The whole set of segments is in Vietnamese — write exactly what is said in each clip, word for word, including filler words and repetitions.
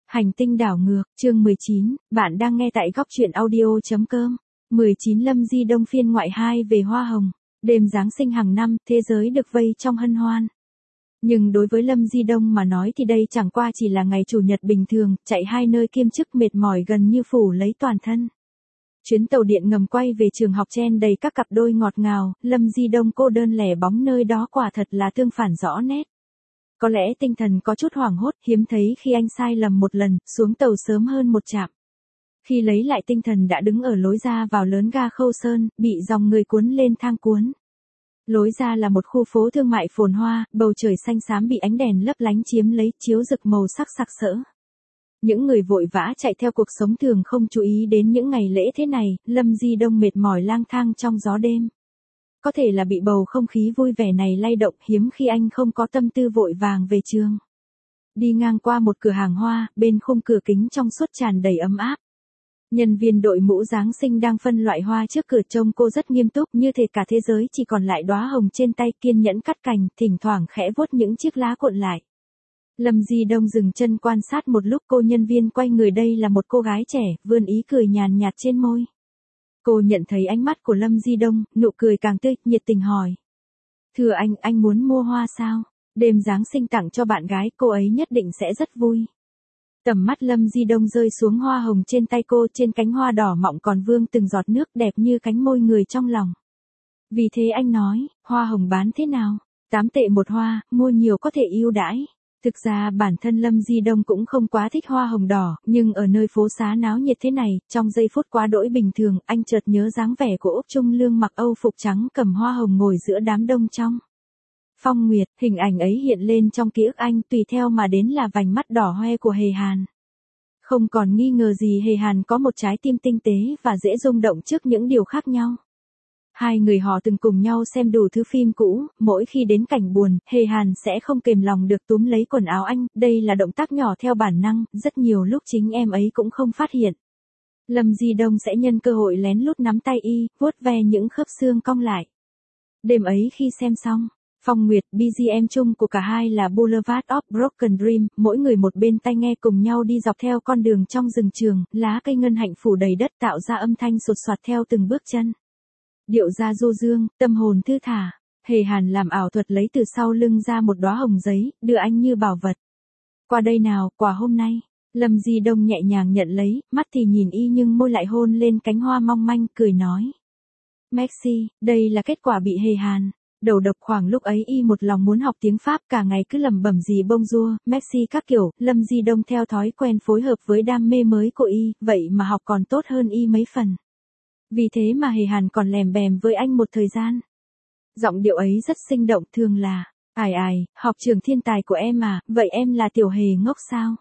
Hành tinh đảo ngược, chương mười chín, bạn đang nghe tại góc truyện audio chấm com. mười chín Lâm Di Đông phiên ngoại hai về hoa hồng. Đêm Giáng sinh hàng năm, thế giới được vây trong hân hoan. Nhưng đối với Lâm Di Đông mà nói thì đây chẳng qua chỉ là ngày chủ nhật bình thường, chạy hai nơi kiêm chức mệt mỏi gần như phủ lấy toàn thân. Chuyến tàu điện ngầm quay về trường học chen đầy các cặp đôi ngọt ngào, Lâm Di Đông cô đơn lẻ bóng nơi đó quả thật là tương phản rõ nét. Có lẽ tinh thần có chút hoảng hốt, hiếm thấy khi anh sai lầm một lần, xuống tàu sớm hơn một chạm. Khi lấy lại tinh thần đã đứng ở lối ra vào lớn ga Khâu Sơn, bị dòng người cuốn lên thang cuốn. Lối ra là một khu phố thương mại phồn hoa, bầu trời xanh xám bị ánh đèn lấp lánh chiếm lấy, chiếu rực màu sắc sặc sỡ. Những người vội vã chạy theo cuộc sống thường không chú ý đến những ngày lễ thế này, Lâm Di Đông mệt mỏi lang thang trong gió đêm. Có thể là bị bầu không khí vui vẻ này lay động, hiếm khi anh không có tâm tư vội vàng về trường. Đi ngang qua một cửa hàng hoa, bên khung cửa kính trong suốt tràn đầy ấm áp. Nhân viên đội mũ Giáng sinh đang phân loại hoa trước cửa, trông cô rất nghiêm túc, như thể cả thế giới chỉ còn lại đóa hồng trên tay, kiên nhẫn cắt cành, thỉnh thoảng khẽ vuốt những chiếc lá cuộn lại. Lâm Di Đông dừng chân quan sát một lúc, cô nhân viên quay người, đây là một cô gái trẻ, vươn ý cười nhàn nhạt trên môi. Cô nhận thấy ánh mắt của Lâm Di Đông, nụ cười càng tươi, nhiệt tình hỏi. Thưa anh, anh muốn mua hoa sao? Đêm Giáng sinh tặng cho bạn gái, cô ấy nhất định sẽ rất vui. Tầm mắt Lâm Di Đông rơi xuống hoa hồng trên tay cô, trên cánh hoa đỏ mọng còn vương từng giọt nước đẹp như cánh môi người trong lòng. Vì thế anh nói, hoa hồng bán thế nào? Tám tệ một hoa, mua nhiều có thể ưu đãi. Thực ra bản thân Lâm Di Đông cũng không quá thích hoa hồng đỏ, nhưng ở nơi phố xá náo nhiệt thế này, trong giây phút quá đỗi bình thường, anh chợt nhớ dáng vẻ của Úc Trung Lương mặc Âu phục trắng cầm hoa hồng ngồi giữa đám đông trong Phong Nguyệt, hình ảnh ấy hiện lên trong ký ức anh, tùy theo mà đến là vành mắt đỏ hoe của Hề Hàn. Không còn nghi ngờ gì Hề Hàn có một trái tim tinh tế và dễ rung động trước những điều khác nhau. Hai người họ từng cùng nhau xem đủ thứ phim cũ, mỗi khi đến cảnh buồn, Hề Hàn sẽ không kềm lòng được túm lấy quần áo anh, đây là động tác nhỏ theo bản năng, rất nhiều lúc chính em ấy cũng không phát hiện. Lâm Di Đông sẽ nhân cơ hội lén lút nắm tay y, vuốt ve những khớp xương cong lại. Đêm ấy khi xem xong, Phong Nguyệt, bê giê em chung của cả hai là Boulevard of Broken Dream, mỗi người một bên tai nghe cùng nhau đi dọc theo con đường trong rừng trường, lá cây ngân hạnh phủ đầy đất tạo ra âm thanh sột soạt theo từng bước chân. Điệu ra du dương, tâm hồn thư thả, Hề Hàn làm ảo thuật lấy từ sau lưng ra một đóa hồng giấy, đưa anh như bảo vật. Qua đây nào, quà hôm nay. Lâm Di Đông nhẹ nhàng nhận lấy, mắt thì nhìn y nhưng môi lại hôn lên cánh hoa mong manh, cười nói. Merci, đây là kết quả bị Hề Hàn. Đầu độc khoảng lúc ấy y một lòng muốn học tiếng Pháp, cả ngày cứ lẩm bẩm gì bonjour, merci các kiểu, Lâm Di Đông theo thói quen phối hợp với đam mê mới của y, vậy mà học còn tốt hơn y mấy phần. Vì thế mà Hề Hàn còn lèm bèm với anh một thời gian. Giọng điệu ấy rất sinh động, thường là, ai ai, học trường thiên tài của em à, vậy em là tiểu Hề ngốc sao?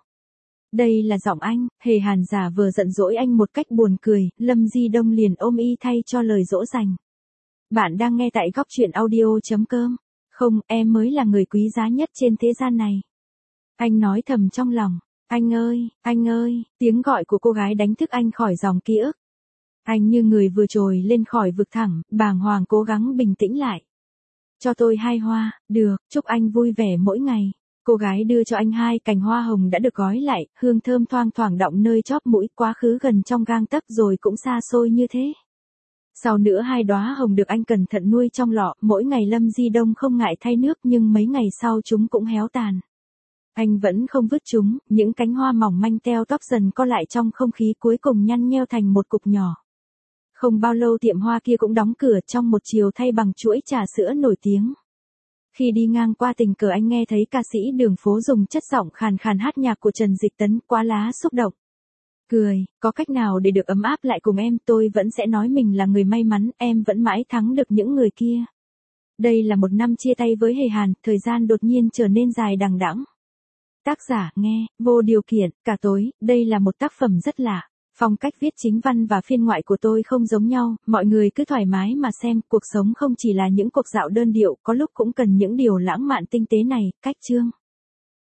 Đây là giọng anh, Hề Hàn giả vờ giận dỗi anh một cách buồn cười, Lâm Di Đông liền ôm y thay cho lời dỗ dành. Bạn đang nghe tại góc truyện audio chấm com. Không, em mới là người quý giá nhất trên thế gian này. Anh nói thầm trong lòng, anh ơi, anh ơi, tiếng gọi của cô gái đánh thức anh khỏi dòng ký ức. Anh như người vừa trồi lên khỏi vực thẳm, bàng hoàng cố gắng bình tĩnh lại. Cho tôi hai hoa, được, chúc anh vui vẻ mỗi ngày. Cô gái đưa cho anh hai cành hoa hồng đã được gói lại, hương thơm thoang thoảng đọng nơi chóp mũi, quá khứ gần trong gang tấc rồi cũng xa xôi như thế. Sau nữa hai đóa hồng được anh cẩn thận nuôi trong lọ, mỗi ngày Lâm Di Đông không ngại thay nước nhưng mấy ngày sau chúng cũng héo tàn. Anh vẫn không vứt chúng, những cánh hoa mỏng manh teo tóp dần co lại trong không khí, cuối cùng nhăn nheo thành một cục nhỏ. Không bao lâu tiệm hoa kia cũng đóng cửa, trong một chiều thay bằng chuỗi trà sữa nổi tiếng. Khi đi ngang qua tình cờ anh nghe thấy ca sĩ đường phố dùng chất giọng khàn khàn hát nhạc của Trần Dịch Tấn, quá lá xúc động. Cười, có cách nào để được ấm áp lại cùng em, tôi vẫn sẽ nói mình là người may mắn, em vẫn mãi thắng được những người kia. Đây là một năm chia tay với Hề Hàn, thời gian đột nhiên trở nên dài đằng đẵng. Tác giả, nghe, vô điều kiện, cả tối, đây là một tác phẩm rất lạ. Phong cách viết chính văn và phiên ngoại của tôi không giống nhau, mọi người cứ thoải mái mà xem, cuộc sống không chỉ là những cuộc dạo đơn điệu, có lúc cũng cần những điều lãng mạn tinh tế này, cách chương.